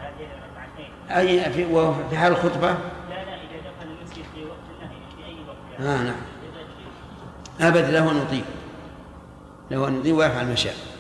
أي في حال الخطبة؟ لا إذا دخل المسجد في وقت النهي في أي وقت. نعم. أبد له أن يطيب ويفعل ما شاء.